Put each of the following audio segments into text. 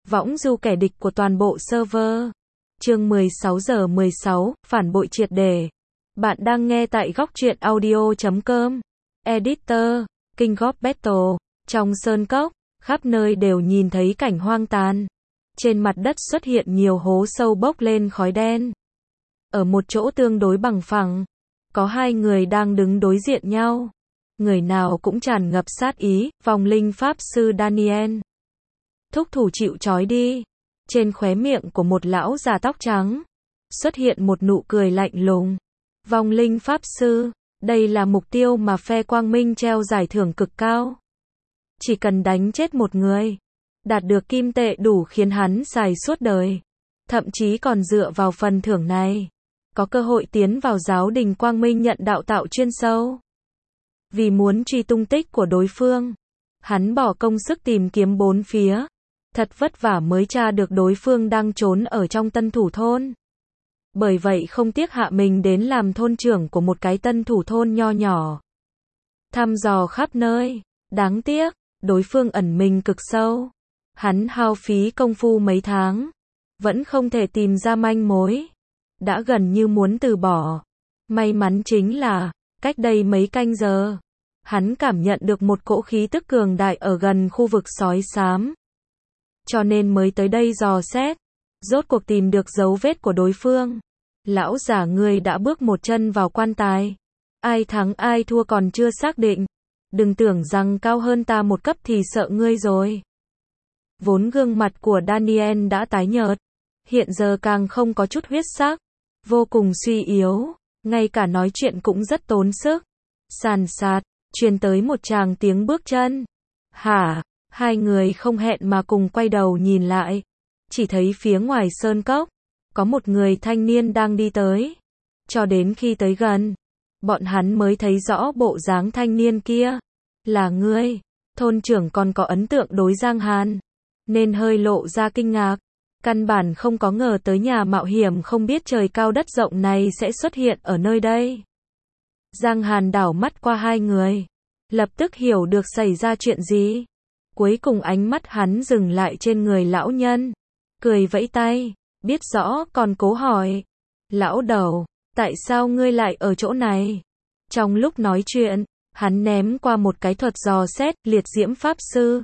Võng du kẻ địch của toàn bộ server. Chương 16 giờ 16, phản bội triệt để. Bạn đang nghe tại góc truyện audio.com. Editor, King of Battle. Trong sơn cốc, khắp nơi đều nhìn thấy cảnh hoang tàn. Trên mặt đất xuất hiện nhiều hố sâu bốc lên khói đen. Ở một chỗ tương đối bằng phẳng, có hai người đang đứng đối diện nhau. Người nào cũng tràn ngập sát ý, vong linh pháp sư Daniel. Thúc thủ chịu trói đi. Trên khóe miệng của một lão già tóc trắng xuất hiện một nụ cười lạnh lùng. Vong linh pháp sư, đây là mục tiêu mà phe Quang Minh treo giải thưởng cực cao. Chỉ cần đánh chết một người, đạt được kim tệ đủ khiến hắn xài suốt đời. Thậm chí còn dựa vào phần thưởng này, có cơ hội tiến vào giáo đình Quang Minh nhận đạo tạo chuyên sâu. Vì muốn truy tung tích của đối phương, hắn bỏ công sức tìm kiếm bốn phía. Thật vất vả mới tra được đối phương đang trốn ở trong tân thủ thôn. Bởi vậy không tiếc hạ mình đến làm thôn trưởng của một cái tân thủ thôn nho nhỏ. Thăm dò khắp nơi. Đáng tiếc, đối phương ẩn mình cực sâu. Hắn hao phí công phu mấy tháng, vẫn không thể tìm ra manh mối. Đã gần như muốn từ bỏ. May mắn chính là, cách đây mấy canh giờ, hắn cảm nhận được một cỗ khí tức cường đại ở gần khu vực sói xám. Cho nên mới tới đây dò xét. Rốt cuộc tìm được dấu vết của đối phương. Lão giả ngươi đã bước một chân vào quan tài. Ai thắng ai thua còn chưa xác định. Đừng tưởng rằng cao hơn ta một cấp thì sợ ngươi rồi. Vốn gương mặt của Daniel đã tái nhợt. Hiện giờ càng không có chút huyết sắc. Vô cùng suy yếu. Ngay cả nói chuyện cũng rất tốn sức. Sàn sạt, truyền tới một tràng tiếng bước chân. Hả? Hai người không hẹn mà cùng quay đầu nhìn lại. Chỉ thấy phía ngoài sơn cốc, có một người thanh niên đang đi tới. Cho đến khi tới gần, bọn hắn mới thấy rõ bộ dáng thanh niên kia. Là ngươi. Thôn trưởng còn có ấn tượng đối Giang Hàn, nên hơi lộ ra kinh ngạc. Căn bản không có ngờ tới nhà mạo hiểm không biết trời cao đất rộng này sẽ xuất hiện ở nơi đây. Giang Hàn đảo mắt qua hai người, lập tức hiểu được xảy ra chuyện gì. Cuối cùng ánh mắt hắn dừng lại trên người lão nhân. Cười vẫy tay, biết rõ còn cố hỏi. Lão đầu, tại sao ngươi lại ở chỗ này? Trong lúc nói chuyện, hắn ném qua một cái thuật dò xét liệt diễm pháp sư.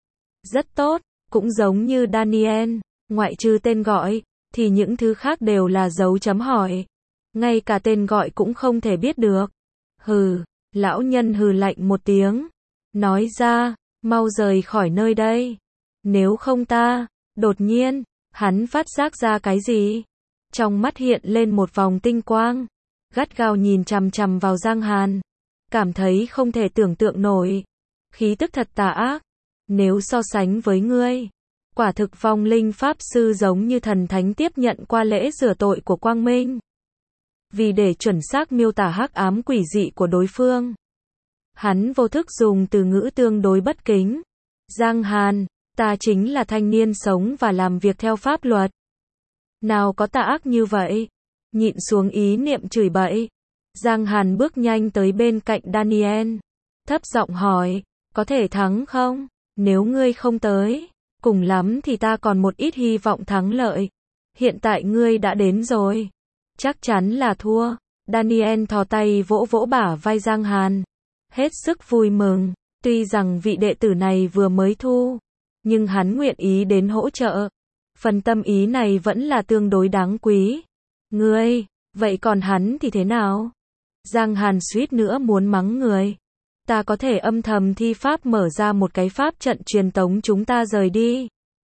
Rất tốt, cũng giống như Daniel, ngoại trừ tên gọi, thì những thứ khác đều là dấu chấm hỏi. Ngay cả tên gọi cũng không thể biết được. Hừ, lão nhân hừ lạnh một tiếng. Nói ra, mau rời khỏi nơi đây. Nếu không ta, đột nhiên, hắn phát giác ra cái gì? Trong mắt hiện lên một vòng tinh quang. Gắt gao nhìn chằm chằm vào Giang Hàn. Cảm thấy không thể tưởng tượng nổi. Khí tức thật tà ác. Nếu so sánh với ngươi, quả thực vong linh pháp sư giống như thần thánh tiếp nhận qua lễ rửa tội của Quang Minh. Vì để chuẩn xác miêu tả hắc ám quỷ dị của đối phương, hắn vô thức dùng từ ngữ tương đối bất kính. Giang Hàn, ta chính là thanh niên sống và làm việc theo pháp luật. Nào có tà ác như vậy? Nhịn xuống ý niệm chửi bậy, Giang Hàn bước nhanh tới bên cạnh Daniel. Thấp giọng hỏi, có thể thắng không? Nếu ngươi không tới, cùng lắm thì ta còn một ít hy vọng thắng lợi. Hiện tại ngươi đã đến rồi. Chắc chắn là thua. Daniel thò tay vỗ vỗ bả vai Giang Hàn. Hết sức vui mừng. Tuy rằng vị đệ tử này vừa mới thu, nhưng hắn nguyện ý đến hỗ trợ. Phần tâm ý này vẫn là tương đối đáng quý. Ngươi, vậy còn hắn thì thế nào? Giang Hàn suýt nữa muốn mắng người. Ta có thể âm thầm thi pháp mở ra một cái pháp trận truyền tống chúng ta rời đi.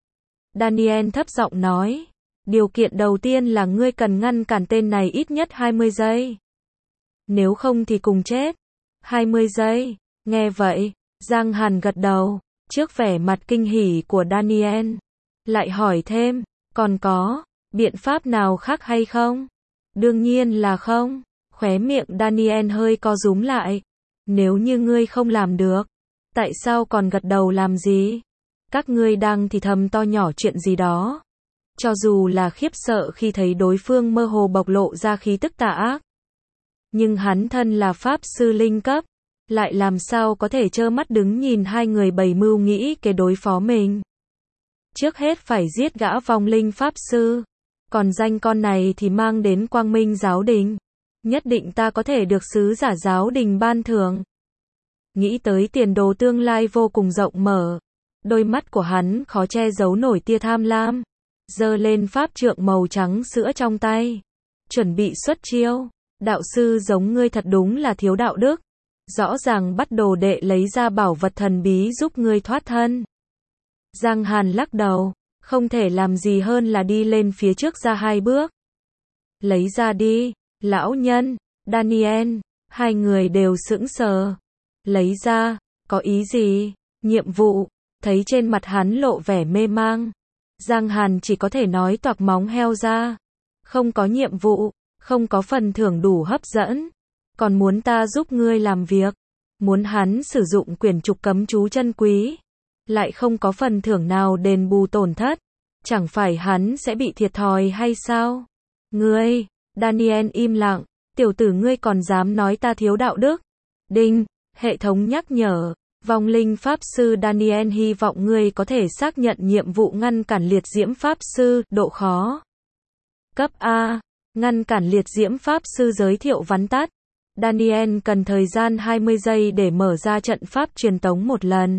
Daniel thấp giọng nói. Điều kiện đầu tiên là ngươi cần ngăn cản tên này ít nhất 20 giây. Nếu không thì cùng chết. 20 giây. Nghe vậy, Giang Hàn gật đầu. Trước vẻ mặt kinh hỉ của Daniel, lại hỏi thêm, còn có biện pháp nào khác hay không? Đương nhiên là không. Khóe miệng Daniel hơi co rúm lại. Nếu như ngươi không làm được, tại sao còn gật đầu làm gì? Các ngươi đang thì thầm to nhỏ chuyện gì đó. Cho dù là khiếp sợ khi thấy đối phương mơ hồ bộc lộ ra khí tức tà ác, nhưng hắn thân là pháp sư linh cấp, lại làm sao có thể trơ mắt đứng nhìn hai người bày mưu nghĩ kế đối phó mình. Trước hết phải giết gã vong linh pháp sư. Còn danh con này thì mang đến Quang Minh giáo đình. Nhất định ta có thể được sứ giả giáo đình ban thưởng. Nghĩ tới tiền đồ tương lai vô cùng rộng mở. Đôi mắt của hắn khó che giấu nổi tia tham lam. Giơ lên pháp trượng màu trắng sữa trong tay. Chuẩn bị xuất chiêu. Đạo sư giống ngươi thật đúng là thiếu đạo đức. Rõ ràng bắt đồ đệ lấy ra bảo vật thần bí giúp ngươi thoát thân. Giang Hàn lắc đầu. Không thể làm gì hơn là đi lên phía trước ra 2 bước. Lấy ra đi. Lão nhân, Daniel, hai người đều sững sờ. Lấy ra, có ý gì? Nhiệm vụ, thấy trên mặt hắn lộ vẻ mê mang. Giang Hàn chỉ có thể nói toạc móng heo ra. Không có nhiệm vụ, không có phần thưởng đủ hấp dẫn. Còn muốn ta giúp ngươi làm việc. Muốn hắn sử dụng quyển trục cấm chú chân quý. Lại không có phần thưởng nào đền bù tổn thất. Chẳng phải hắn sẽ bị thiệt thòi hay sao? Ngươi, Daniel im lặng. Tiểu tử ngươi còn dám nói ta thiếu đạo đức. Đinh, hệ thống nhắc nhở. Vong linh pháp sư Daniel hy vọng ngươi có thể xác nhận nhiệm vụ ngăn cản liệt diễm pháp sư, độ khó. Cấp A. Ngăn cản liệt diễm pháp sư giới thiệu vắn tắt. Daniel cần thời gian 20 giây để mở ra trận pháp truyền tống một lần.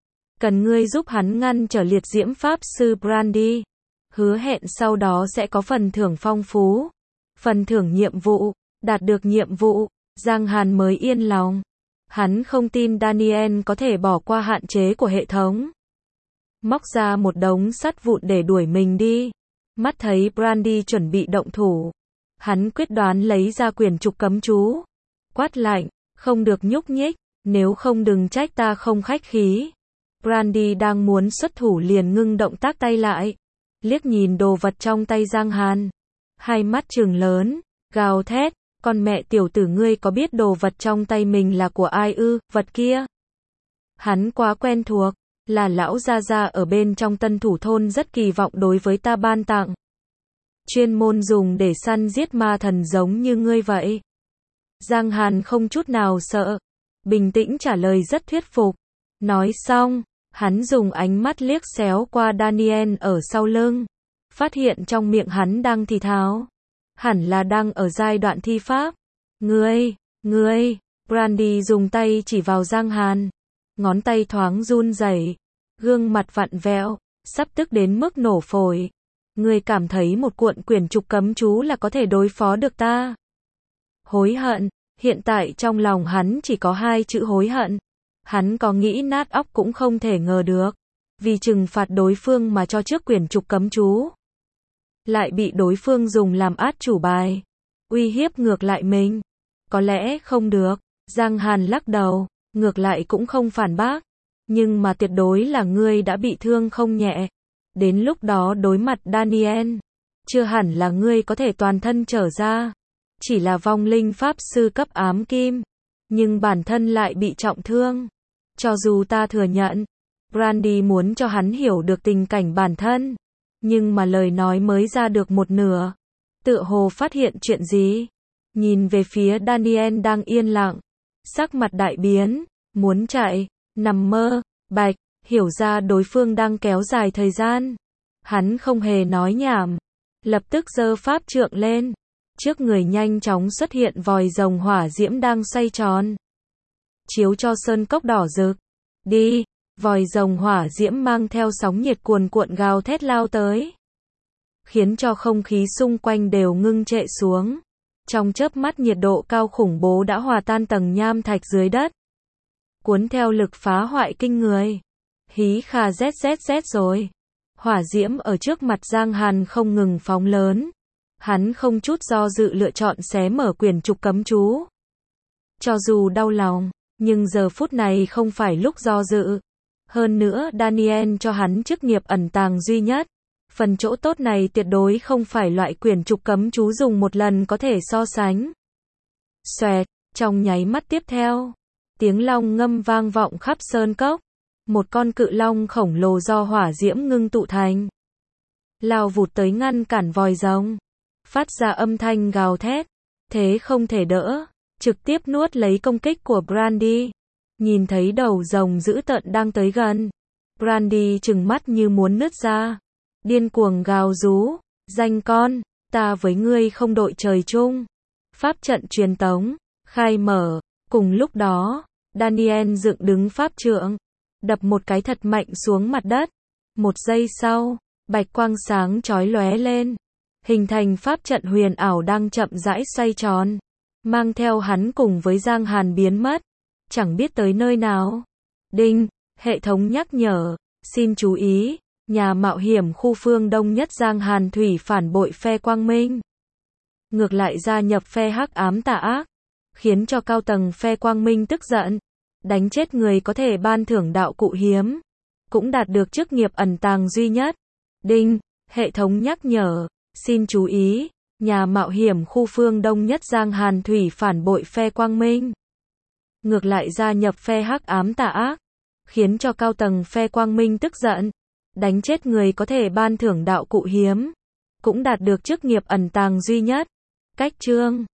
Cần ngươi giúp hắn ngăn trở liệt diễm pháp sư Brandy. Hứa hẹn sau đó sẽ có phần thưởng phong phú. Phần thưởng nhiệm vụ. Đạt được nhiệm vụ. Giang Hàn mới yên lòng. Hắn không tin Daniel có thể bỏ qua hạn chế của hệ thống. Móc ra một đống sắt vụn để đuổi mình đi. Mắt thấy Brandy chuẩn bị động thủ. Hắn quyết đoán lấy ra quyển trục cấm chú. Quát lạnh, không được nhúc nhích, nếu không đừng trách ta không khách khí. Brandy đang muốn xuất thủ liền ngưng động tác tay lại. Liếc nhìn đồ vật trong tay Giang Hàn. Hai mắt trừng lớn, gào thét. Con mẹ tiểu tử ngươi có biết đồ vật trong tay mình là của ai ư, vật kia? Hắn quá quen thuộc, là lão gia gia ở bên trong Tân Thủ thôn rất kỳ vọng đối với ta ban tặng. Chuyên môn dùng để săn giết ma thần giống như ngươi vậy. Giang Hàn không chút nào sợ, bình tĩnh trả lời rất thuyết phục. Nói xong, hắn dùng ánh mắt liếc xéo qua Daniel ở sau lưng, phát hiện trong miệng hắn đang thì thào. Hẳn là đang ở giai đoạn thi pháp. Ngươi, Brandy dùng tay chỉ vào Giang Hàn. Ngón tay thoáng run rẩy, gương mặt vặn vẹo, sắp tức đến mức nổ phổi. Ngươi cảm thấy một cuộn quyển trục cấm chú là có thể đối phó được ta? Hối hận, hiện tại trong lòng hắn chỉ có 2 chữ hối hận. Hắn có nghĩ nát óc cũng không thể ngờ được. Vì trừng phạt đối phương mà cho trước quyển trục cấm chú. Lại bị đối phương dùng làm át chủ bài. Uy hiếp ngược lại mình. Có lẽ không được. Giang Hàn lắc đầu. Ngược lại cũng không phản bác. Nhưng mà tuyệt đối là ngươi đã bị thương không nhẹ. Đến lúc đó đối mặt Daniel. Chưa hẳn là ngươi có thể toàn thân trở ra. Chỉ là vong linh pháp sư cấp ám kim. Nhưng bản thân lại bị trọng thương. Cho dù ta thừa nhận. Brandy muốn cho hắn hiểu được tình cảnh bản thân. Nhưng mà lời nói mới ra được một nửa. Tựa hồ phát hiện chuyện gì. Nhìn về phía Daniel đang yên lặng. Sắc mặt đại biến. Muốn chạy. Nằm mơ. Bạch. Hiểu ra đối phương đang kéo dài thời gian. Hắn không hề nói nhảm. Lập tức giơ pháp trượng lên. Trước người nhanh chóng xuất hiện vòi rồng hỏa diễm đang xoay tròn. Chiếu cho sơn cốc đỏ rực. Đi. Vòi rồng hỏa diễm mang theo sóng nhiệt cuồn cuộn gào thét lao tới. Khiến cho không khí xung quanh đều ngưng trệ xuống. Trong chớp mắt nhiệt độ cao khủng bố đã hòa tan tầng nham thạch dưới đất. Cuốn theo lực phá hoại kinh người. Hí khà zzz rồi. Hỏa diễm ở trước mặt Giang Hàn không ngừng phóng lớn. Hắn không chút do dự lựa chọn xé mở quyển trục cấm chú. Cho dù đau lòng, nhưng giờ phút này không phải lúc do dự. Hơn nữa Daniel cho hắn chức nghiệp ẩn tàng duy nhất. Phần chỗ tốt này tuyệt đối không phải loại quyển trục cấm chú dùng một lần có thể so sánh. Xoẹt, trong nháy mắt tiếp theo. Tiếng long ngâm vang vọng khắp sơn cốc. Một con cự long khổng lồ do hỏa diễm ngưng tụ thành. Lao vụt tới ngăn cản vòi rồng. Phát ra âm thanh gào thét. Thế không thể đỡ. Trực tiếp nuốt lấy công kích của Brandy. Nhìn thấy đầu rồng dữ tợn đang tới gần. Brandy trừng mắt như muốn nứt ra. Điên cuồng gào rú. Danh con, ta với ngươi không đội trời chung. Pháp trận truyền tống. Khai mở. Cùng lúc đó, Daniel dựng đứng pháp trượng. Đập một cái thật mạnh xuống mặt đất. Một giây sau, bạch quang sáng chói lóe lên. Hình thành pháp trận huyền ảo đang chậm rãi xoay tròn. Mang theo hắn cùng với Giang Hàn biến mất. Chẳng biết tới nơi nào. Đinh, hệ thống nhắc nhở. Xin chú ý, nhà mạo hiểm khu phương Đông nhất Giang Hàn Thủy phản bội phe Quang Minh. Ngược lại gia nhập phe hắc ám tà ác. Khiến cho cao tầng phe Quang Minh tức giận. Đánh chết người có thể ban thưởng đạo cụ hiếm. Cũng đạt được chức nghiệp ẩn tàng duy nhất. Đinh, hệ thống nhắc nhở. Xin chú ý, nhà mạo hiểm khu phương Đông nhất Giang Hàn Thủy phản bội phe Quang Minh. Ngược lại gia nhập phe hắc ám tà ác. Khiến cho cao tầng phe Quang Minh tức giận. Đánh chết người có thể ban thưởng đạo cụ hiếm. Cũng đạt được chức nghiệp ẩn tàng duy nhất. Cách chương